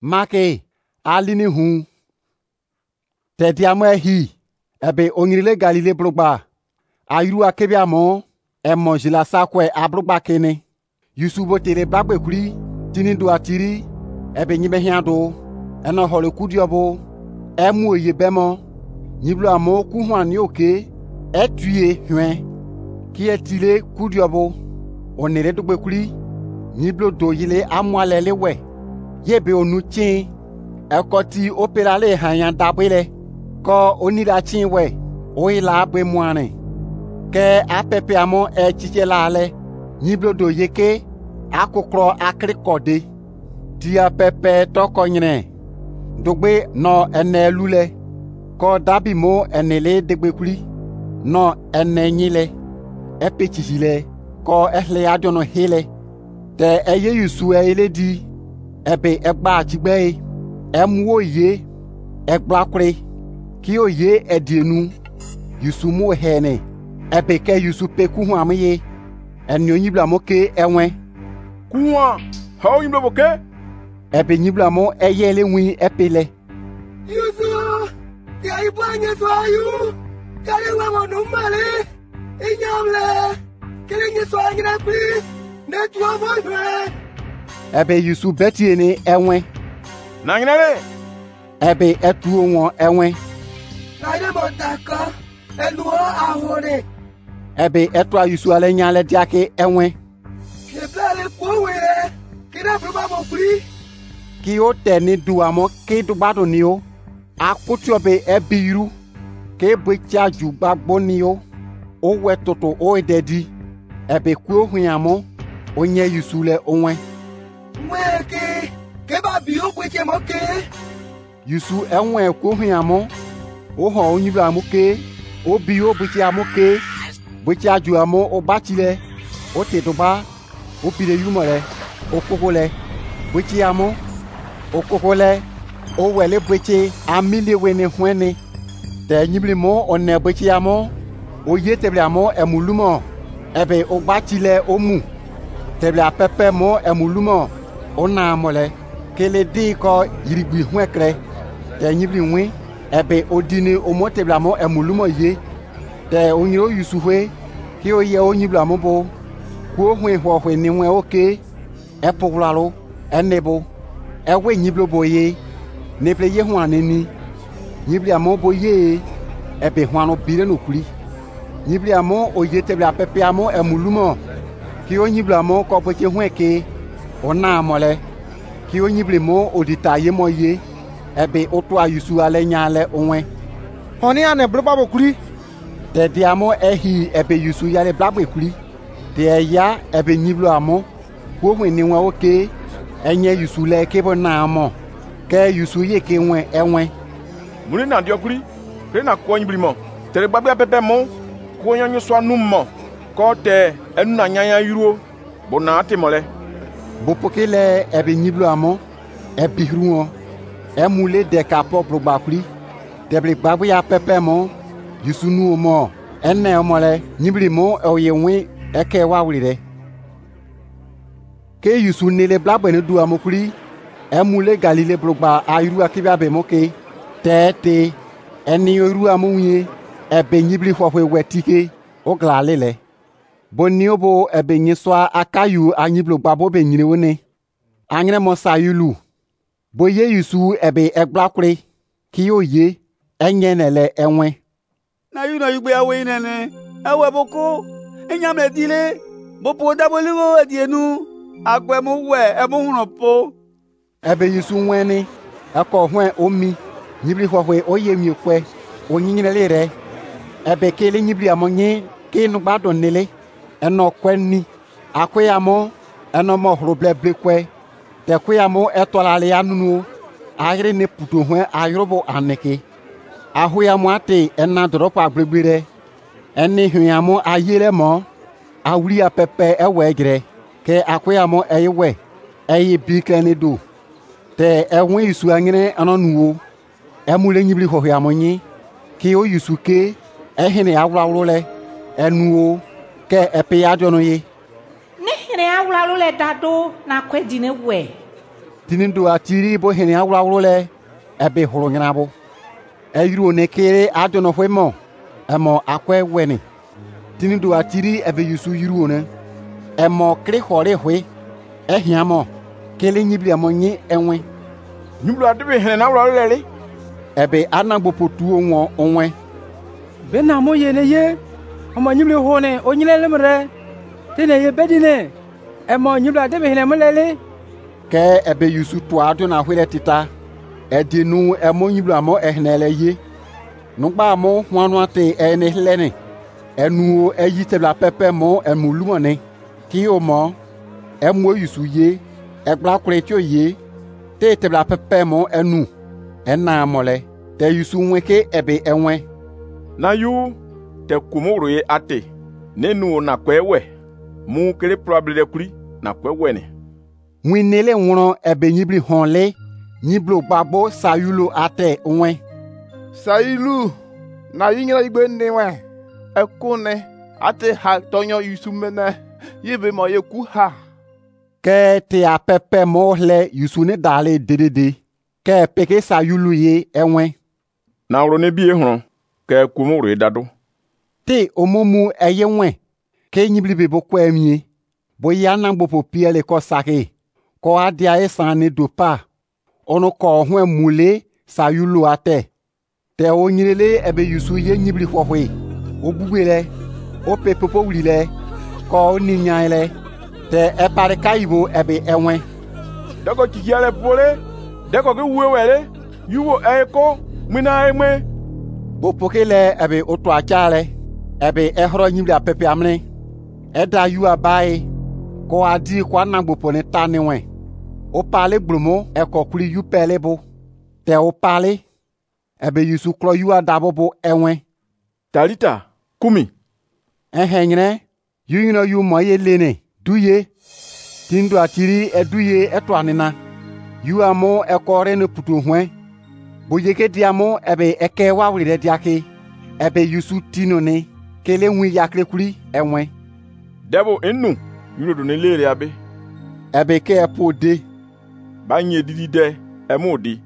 Make alini hu. Te diamo hi. Ebe onyrile Galile blogba. Ayru akebiamo. Emo jila sakwe ablogba kene. Yusubo tere bagbe kuri. Tini do atiri. Ebe nyibe hiando. Eno hole kudiobo. Emu oye bemo. Nyiblo amo kuhwani oke. Etuye huen. Ki etile kudiobo. Onere dogbe kuri. Nyiblo do yile amwalele we. Yebe onu chin. Ekoti operale hanyan dabele. Ko onira chin we. Oila abe mwane. Ke apepe amo chiche lale. Nyiblo do yeke. Akokro akrikode. Tia pepe toko nyine. Dogbe no ene lule. Ko dabi mo enele degbe kuri. No ene nyile. Epe chichile. Ko ehle adiono hele. Te eye yusu ele di. Ebe egba achigbe. Emuo ye. Egba kure. Ki o ye edienu. Yusu mo hene. Ebe ke yusu pe kuhu amye. Enyo nyibla moke enwe. Kuwa. How you know okay? Ebe nyibla mo eyele wi epele. Yusu. Ya ibanye swayu. Ya lewa mo numale. Inyamle. Kilingi swanyina please. Netwa voice. Ebe yusu beti ni enwe. Nanginale. Ebe etu won enwe. Nade motaka. Enuo ahore. Ebe etu yusu ale nyale diake enwe. Keplale powe. Kira proba mo free. Ki o teni duamo ke dubado ni o. Akutu obe ebiru. Ke bwecha ju gbagbo ni o. O we toto o ededi. Ebe ku hunyamo. Onye yusu le onwe. Mweke. Keba bi o bweche moke. Yusu enwe ku hunyamo. O ho onyibla amuke. O bi o bweche amuke. Bweche aju amo o bachile. O te doba. O pile yumore. O kokole. Bweche amo. O kokole. O wele bweche amile wene hwene. Te nyibli mo one bweche amo. O ye teble amo emulumo. Ebe o bachile o mu. Teble apepe mo emulumo. O na amole. Kele di ko yirigbi hwekre. Te nyibli wi. Ebe o dini o mo teble amo emulumo ye. Te o nyiro yusuhwe. Ki o ye o nyibli amo bo. Kuo hwe hwe ni mwe oke. Epo wlalo. Enebo. Ewe nyiblo bo ye. Neple ye hwane ni. Nyibli amo bo ye. Ebe hwano bire no kuri. Nyibli amo o ye teble apepe amo emulumo. Ki o nyibli amo ko boche hweke. O na amole. Ki o nyibli mo o dita ye mo ye. Ebe o to ayusu ale nyale onwe. Honi ane bloba bo kuri. Te diamo ehi ebe yusu yale blabwe kuri. Te ya ebe nyiblo amo. Wo hwe ni nwa oke. Enye yusu le kebo na amo. Ke yusu ye ke nwe enwe. Muni na diokuri. Kre na ko nyiblimo. Tere gbagbe apepe mo. Ko yanyo so anu mo. Ko te enu na nyanya yuro. Bo na ate mole. Bo pokele ebe nyiblo amo. Ebe ruo. Emule de kapo progbakuri. Teble gbagbe apepe mo. Yusu nu mo. Enne omole. Nyibli mo oye nwe eke wawlire. Ke yusu nele blabwe ne du amokuri. Emule Galile blogba ayru akibia be moke. Tete. Eni yoru amunye. Ebe nyibli hwahwe wetike. Ogla lele. Boni obo ebe nyeswa akayu anyiblo gbabo be nyine wone. Anyre mo sayulu. Boye yusu ebe egbakure. Kiyo ye. Enye nele enwe. Na yu no yugbe awe inene. Ewe boko. Enyame dile. Bopo daboligo edienu. Akwe mu we emu huno po. Ebe yusu nwene. Eko hwen omi. Nyibli hwahwe oye miekwe. Onyinyine lere. Ebe kele nyibli amonye. Ke nugbado nele. Eno kwe ni. Akwe amo. Eno mo hroble blekwe. Te kwe amo etolale anunu. Agre ne puto hwen ayobo aneke. Ahu ya mo ate ena dropa agbegbere. Eni hwen amo ayere mo. Awuri apepe ewe gre. Ke akwe amo eyewe. Eye bikle ne do. Te ehwen yusu anyene anonuwo. Emule nyibli hwahwe amonye. Ki o yusu ke. Ehine awlawlo le. Enuwo. Ke epe ya jono ye. Nihine awlawlo le dado na kwe dine we. Tinindo atiri bo hene awrawro le ebe horo nyanabo. Eyuro ne kere adono hwemo. Emo akwe weni. Tinindo atiri ebe yusu yuro ne. Emo kre hore hwe. Ehiamo. Kele nyibli amonye enwe. Nyiblu adebe hene na wura lele. Ebe anagbo potu onwo onwe. Bena mo ye ne ye. Omo nyibli hone onyile mre. Tene ye bedine. Emo nyiblu adebe hene mo lele. Ke ebe yusu to ado na hwele tita. Edinu emo nyiblu amo ehnele ye. Nugba amo hwanu ate ene lene. Enu eyi tebla pepe mo emulumone. Ki o mo emo yusu ye. Egba kuretio ye. Te tebla pepe mo enu. Ena mole. Te yusu nweke ebe enwe. Na yu te kumuro ye ate. Nenu na kwewe. Mu kele probable kuri na kwewe ne. Winele nwron ebe nyibli honle. Nyiblo gbagbo sayulo ate onwe. Sailu na yinyira igbe nnewe. Ekune ate ha tonyo yusumene. Yebe mo yeku ha. Ke te apepe mo le yusune dale dedede. Ke peke sayulu ye enwe. Na wuro ne bie hron. Ke kumuro ye dado. Te omomu eye nwe. Ke nyibli bebo kwa emye. Bo ya nangbo po piele ko sake. Ko adia esane dopa. Ono ko hwe mule sayulu ate. Te onyirele ebe yusu ye nyibli hwohwe. Obugbele. Opepopo wulile. Ko ninyale. Te epare kaibo ebe enwe. Dako chikiale pole. Dako ke uwe wele. Yuwo eko. Mwina emwe. Bopokele ebe otu achale. Ebe ehro nyibli apepe amne. Eda yu abaye. Ko adi kwa nangbo pone tani we. O pale brumo eko kuli yu pele bo. Te o pale. Ebe yusu klo yu adabo bo enwe. Talita. Kumi. Ehenyre. Yu yu moye lene. Duye. Tindo atiri eduye eto anina. Yu amo ekore ne putu hwe. Boyeke diamo ebe eke wawrire diake. Ebe yusu tino ne. Kele nwi yakle kuli enwe. Debo enu. Yuno do ne lere abe. Ebe ke epode. Ba nye didi de. Emo di.